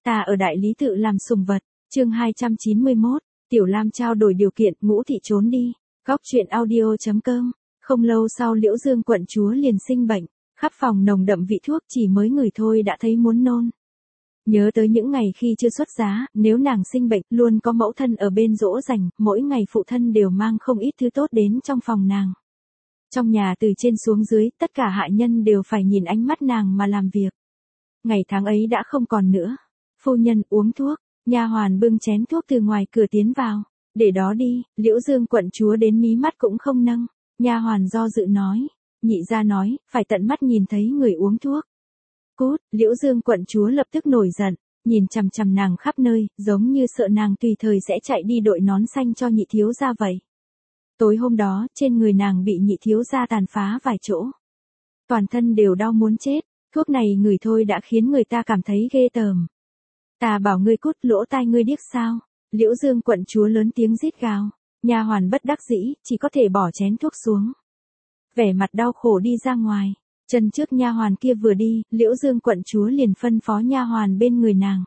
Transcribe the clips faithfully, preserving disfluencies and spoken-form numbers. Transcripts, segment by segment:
Ta ở đại lý tự làm sùng vật, chương hai trăm chín mươi mốt, Tiểu Lam trao đổi điều kiện, Ngũ Thị trốn đi. Góc truyện audio chấm com. Không lâu sau Liễu Dương quận chúa liền sinh bệnh, khắp phòng nồng đậm vị thuốc, chỉ mới ngửi thôi đã thấy muốn nôn. Nhớ tới những ngày khi chưa xuất giá, nếu nàng sinh bệnh, luôn có mẫu thân ở bên dỗ dành, mỗi ngày phụ thân đều mang không ít thứ tốt đến trong phòng nàng. Trong nhà từ trên xuống dưới, tất cả hạ nhân đều phải nhìn ánh mắt nàng mà làm việc. Ngày tháng ấy đã không còn nữa. Phu nhân uống thuốc, nha hoàn bưng chén thuốc từ ngoài cửa tiến vào. Để đó đi, Liễu Dương quận chúa đến mí mắt cũng không nâng. Nha hoàn do dự nói, nhị gia nói, phải tận mắt nhìn thấy người uống thuốc. Cút, Liễu Dương quận chúa lập tức nổi giận, nhìn chằm chằm nàng khắp nơi, giống như sợ nàng tùy thời sẽ chạy đi đội nón xanh cho nhị thiếu gia vậy. Tối hôm đó, trên người nàng bị nhị thiếu gia tàn phá vài chỗ. Toàn thân đều đau muốn chết, thuốc này ngửi thôi đã khiến người ta cảm thấy ghê tởm. Ta bảo ngươi cút, lỗ tai ngươi điếc sao? Liễu Dương quận chúa lớn tiếng rít gào. Nha hoàn bất đắc dĩ, chỉ có thể bỏ chén thuốc xuống. Vẻ mặt đau khổ đi ra ngoài. Chân trước nha hoàn kia vừa đi, Liễu Dương quận chúa liền phân phó nha hoàn bên người nàng.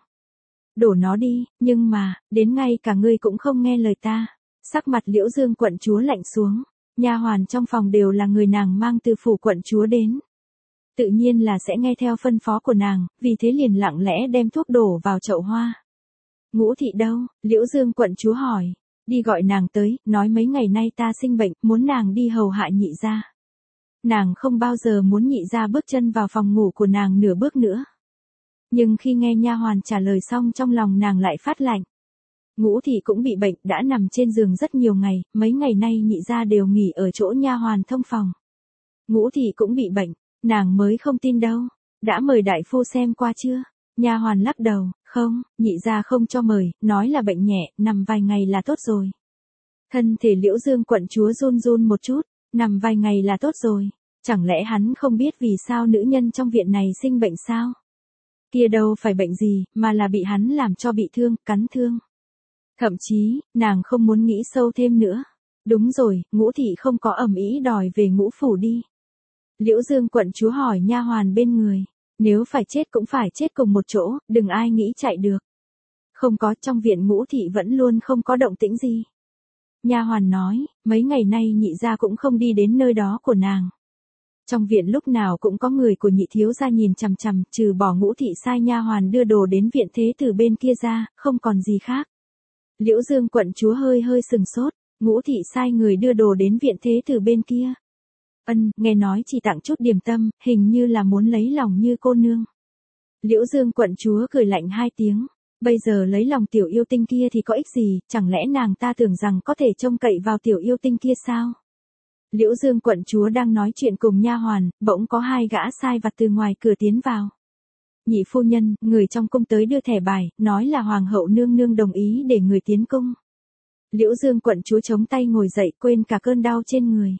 Đổ nó đi, nhưng mà, đến ngay cả ngươi cũng không nghe lời ta. Sắc mặt Liễu Dương quận chúa lạnh xuống. Nha hoàn trong phòng đều là người nàng mang từ phủ quận chúa đến. Tự nhiên là sẽ nghe theo phân phó của nàng, vì thế liền lặng lẽ đem thuốc đổ vào chậu hoa. Ngũ Thị đâu? Liễu Dương quận chúa hỏi. Đi gọi nàng tới, nói mấy ngày nay ta sinh bệnh, muốn nàng đi hầu hạ nhị gia. Nàng không bao giờ muốn nhị gia bước chân vào phòng ngủ của nàng nửa bước nữa. Nhưng khi nghe nha hoàn trả lời xong, trong lòng nàng lại phát lạnh. Ngũ Thị cũng bị bệnh, đã nằm trên giường rất nhiều ngày, mấy ngày nay nhị gia đều nghỉ ở chỗ nha hoàn thông phòng. Ngũ Thị cũng bị bệnh, nàng mới không tin đâu. Đã mời đại phu xem qua chưa? Nha hoàn lắc đầu, không, nhị gia không cho mời, nói là bệnh nhẹ, nằm vài ngày là tốt rồi. Thân thể Liễu Dương quận chúa run run một chút, nằm vài ngày là tốt rồi. Chẳng lẽ hắn không biết vì sao nữ nhân trong viện này sinh bệnh sao? Kia đâu phải bệnh gì, mà là bị hắn làm cho bị thương, cắn thương. Thậm chí, nàng không muốn nghĩ sâu thêm nữa. Đúng rồi, Ngũ Thị không có ầm ĩ đòi về Ngũ phủ đi. Liễu Dương quận chúa hỏi nha hoàn bên người. Nếu phải chết cũng phải chết cùng một chỗ, đừng ai nghĩ chạy được. Không có, trong viện Ngũ Thị vẫn luôn không có động tĩnh gì. Nha hoàn nói, mấy ngày nay nhị gia cũng không đi đến nơi đó của nàng. Trong viện lúc nào cũng có người của nhị thiếu gia nhìn chằm chằm, trừ bỏ Ngũ Thị sai nha hoàn đưa đồ đến viện thế từ bên kia ra, không còn gì khác. Liễu Dương quận chúa hơi hơi sừng sốt, Ngũ Thị sai người đưa đồ đến viện thế từ bên kia. Ân, nghe nói chỉ tặng chút điểm tâm, hình như là muốn lấy lòng Như cô nương. Liễu Dương quận chúa cười lạnh hai tiếng, bây giờ lấy lòng tiểu yêu tinh kia thì có ích gì, chẳng lẽ nàng ta tưởng rằng có thể trông cậy vào tiểu yêu tinh kia sao? Liễu Dương quận chúa đang nói chuyện cùng nha hoàn, bỗng có hai gã sai vặt từ ngoài cửa tiến vào. Nhị phu nhân, người trong cung tới đưa thẻ bài, nói là hoàng hậu nương nương đồng ý để người tiến cung. Liễu Dương quận chúa chống tay ngồi dậy, quên cả cơn đau trên người.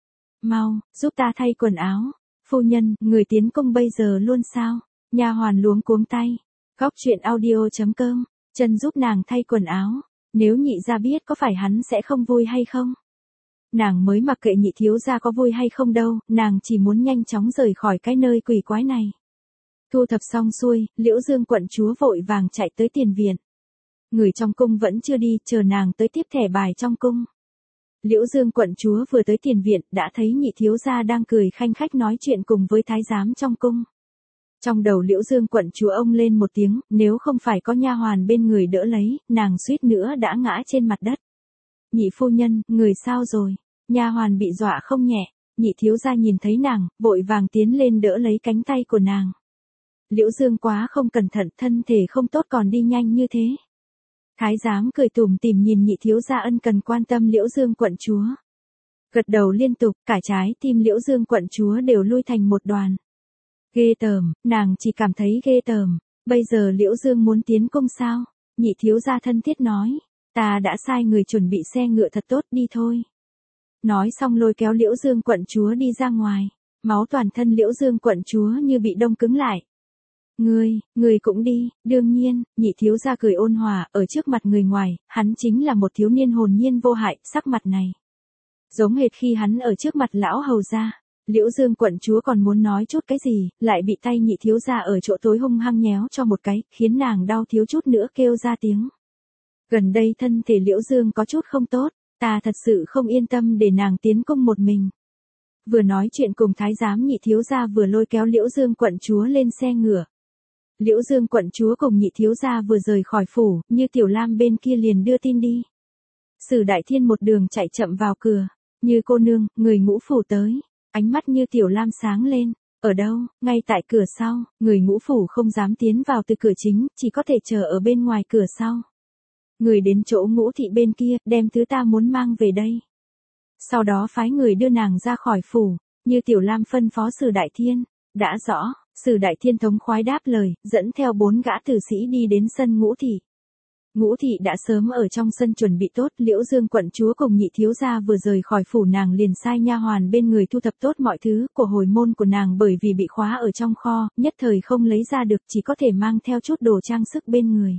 Mau, giúp ta thay quần áo. Phu nhân, người tiến cung bây giờ luôn sao? Nha hoàn luống cuống tay. Góc truyện audio chấm com. Chân giúp nàng thay quần áo. Nếu nhị gia biết có phải hắn sẽ không vui hay không? Nàng mới mặc kệ nhị thiếu gia có vui hay không đâu, nàng chỉ muốn nhanh chóng rời khỏi cái nơi quỷ quái này. Thu thập xong xuôi, Liễu Dương quận chúa vội vàng chạy tới tiền viện. Người trong cung vẫn chưa đi, chờ nàng tới tiếp thẻ bài trong cung. Liễu Dương quận chúa vừa tới tiền viện, đã thấy nhị thiếu gia đang cười khanh khách nói chuyện cùng với thái giám trong cung. Trong đầu Liễu Dương quận chúa ông lên một tiếng, nếu không phải có nha hoàn bên người đỡ lấy, nàng suýt nữa đã ngã trên mặt đất. Nhị phu nhân, người sao rồi? Nha hoàn bị dọa không nhẹ, nhị thiếu gia nhìn thấy nàng, vội vàng tiến lên đỡ lấy cánh tay của nàng. Liễu Dương quá không cẩn thận, thân thể không tốt còn đi nhanh như thế. Thái giám cười tủm tỉm nhìn nhị thiếu gia ân cần quan tâm Liễu Dương quận chúa. Gật đầu liên tục, cả trái tim Liễu Dương quận chúa đều lui thành một đoàn. Ghê tởm, nàng chỉ cảm thấy ghê tởm. Bây giờ Liễu Dương muốn tiến cung sao? Nhị thiếu gia thân thiết nói, ta đã sai người chuẩn bị xe ngựa thật tốt, đi thôi. Nói xong lôi kéo Liễu Dương quận chúa đi ra ngoài. Máu toàn thân Liễu Dương quận chúa như bị đông cứng lại. Ngươi, ngươi cũng đi, đương nhiên, nhị thiếu gia cười ôn hòa, ở trước mặt người ngoài, hắn chính là một thiếu niên hồn nhiên vô hại, sắc mặt này. Giống hệt khi hắn ở trước mặt lão hầu gia. Liễu Dương quận chúa còn muốn nói chút cái gì, lại bị tay nhị thiếu gia ở chỗ tối hung hăng nhéo cho một cái, khiến nàng đau thiếu chút nữa kêu ra tiếng. Gần đây thân thể Liễu Dương có chút không tốt, ta thật sự không yên tâm để nàng tiến cung một mình. Vừa nói chuyện cùng thái giám nhị thiếu gia vừa lôi kéo Liễu Dương quận chúa lên xe ngựa. Liễu Dương quận chúa cùng nhị thiếu gia vừa rời khỏi phủ, như Tiểu Lam bên kia liền đưa tin đi. Sử Đại Thiên một đường chạy chậm vào cửa, Như cô nương, người ngũ phủ tới. Ánh mắt Như Tiểu Lam sáng lên. Ở đâu? Ngay tại cửa sau. Người ngũ phủ không dám tiến vào từ cửa chính, chỉ có thể chờ ở bên ngoài cửa sau. Người đến chỗ Ngũ thị bên kia, đem thứ ta muốn mang về đây. Sau đó phái người đưa nàng ra khỏi phủ, Như Tiểu Lam phân phó Sử Đại Thiên. Đã rõ, Sử Đại Thiên thống khoái đáp lời, dẫn theo bốn gã tử sĩ đi đến sân Ngũ thị. Ngũ thị đã sớm ở trong sân chuẩn bị tốt, Liễu Dương quận chúa cùng nhị thiếu gia vừa rời khỏi phủ nàng liền sai nha hoàn bên người thu thập tốt mọi thứ, của hồi môn của nàng bởi vì bị khóa ở trong kho, nhất thời không lấy ra được, chỉ có thể mang theo chút đồ trang sức bên người.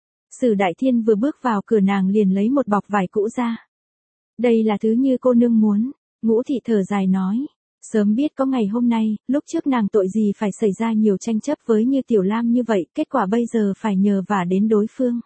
Sử Đại Thiên vừa bước vào cửa nàng liền lấy một bọc vải cũ ra. Đây là thứ Như cô nương muốn. Ngũ thị thở dài nói. Sớm biết có ngày hôm nay, lúc trước nàng tội gì phải xảy ra nhiều tranh chấp với Như Tiểu Lam như vậy, kết quả bây giờ phải nhờ vả đến đối phương.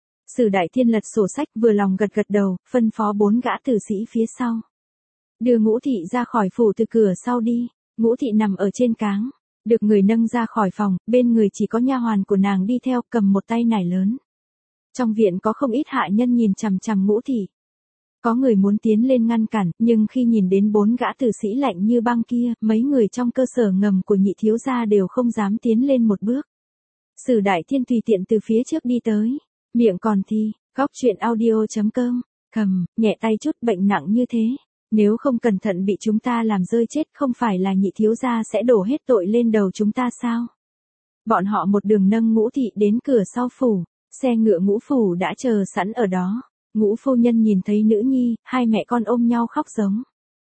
Sử Đại Thiên lật sổ sách vừa lòng gật gật đầu, phân phó bốn gã tử sĩ phía sau. Đưa Ngũ thị ra khỏi phủ từ cửa sau đi. Ngũ thị nằm ở trên cáng, được người nâng ra khỏi phòng, bên người chỉ có nha hoàn của nàng đi theo, cầm một tay nải lớn. Trong viện có không ít hạ nhân nhìn chằm chằm Ngũ thị. Có người muốn tiến lên ngăn cản, nhưng khi nhìn đến bốn gã tử sĩ lạnh như băng kia, mấy người trong cơ sở ngầm của nhị thiếu gia đều không dám tiến lên một bước. Sử Đại Thiên tùy tiện từ phía trước đi tới, miệng còn thì, góc truyện audio chấm com, cầm, nhẹ tay chút bệnh nặng như thế. Nếu không cẩn thận bị chúng ta làm rơi chết không phải là nhị thiếu gia sẽ đổ hết tội lên đầu chúng ta sao? Bọn họ một đường nâng Ngũ thị đến cửa sau phủ, xe ngựa Ngũ phủ đã chờ sẵn ở đó. Ngũ phu nhân nhìn thấy nữ nhi, hai mẹ con ôm nhau khóc giống.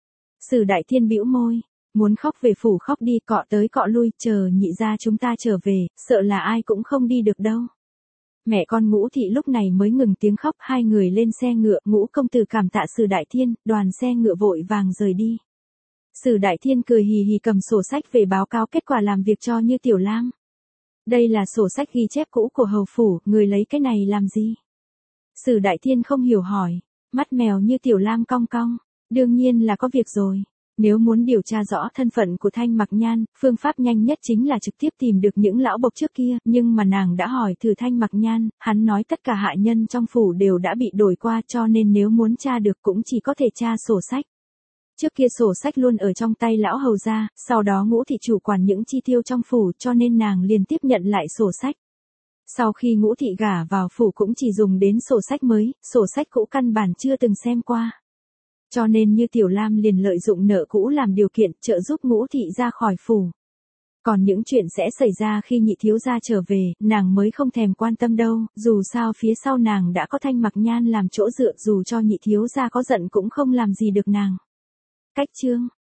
Sử Đại Thiên bĩu môi, muốn khóc về phủ khóc đi, cọ tới cọ lui, chờ nhị gia chúng ta trở về, sợ là ai cũng không đi được đâu. Mẹ con Ngũ thị lúc này mới ngừng tiếng khóc, hai người lên xe ngựa, Ngũ công tử cảm tạ Sử Đại Thiên, đoàn xe ngựa vội vàng rời đi. Sử Đại Thiên cười hì hì cầm sổ sách về báo cáo kết quả làm việc cho Như Tiểu Lam. Đây là sổ sách ghi chép cũ của hầu phủ, người lấy cái này làm gì? Sử Đại Thiên không hiểu hỏi, mắt mèo Như Tiểu Lam cong cong, đương nhiên là có việc rồi. Nếu muốn điều tra rõ thân phận của Thanh Mặc Nhan, phương pháp nhanh nhất chính là trực tiếp tìm được những lão bộc trước kia, nhưng mà nàng đã hỏi thử Thanh Mặc Nhan, hắn nói tất cả hạ nhân trong phủ đều đã bị đổi qua, cho nên nếu muốn tra được cũng chỉ có thể tra sổ sách. Trước kia sổ sách luôn ở trong tay lão hầu gia, sau đó Ngũ thị chủ quản những chi tiêu trong phủ, cho nên nàng liền tiếp nhận lại sổ sách. Sau khi Ngũ thị gả vào phủ cũng chỉ dùng đến sổ sách mới, sổ sách cũ căn bản chưa từng xem qua. Cho nên Như Tiểu Lam liền lợi dụng nợ cũ làm điều kiện trợ giúp Ngũ thị ra khỏi phủ. Còn những chuyện sẽ xảy ra khi nhị thiếu gia trở về, nàng mới không thèm quan tâm đâu, dù sao phía sau nàng đã có Thanh Mặc Nhan làm chỗ dựa, dù cho nhị thiếu gia có giận cũng không làm gì được nàng. Cách chương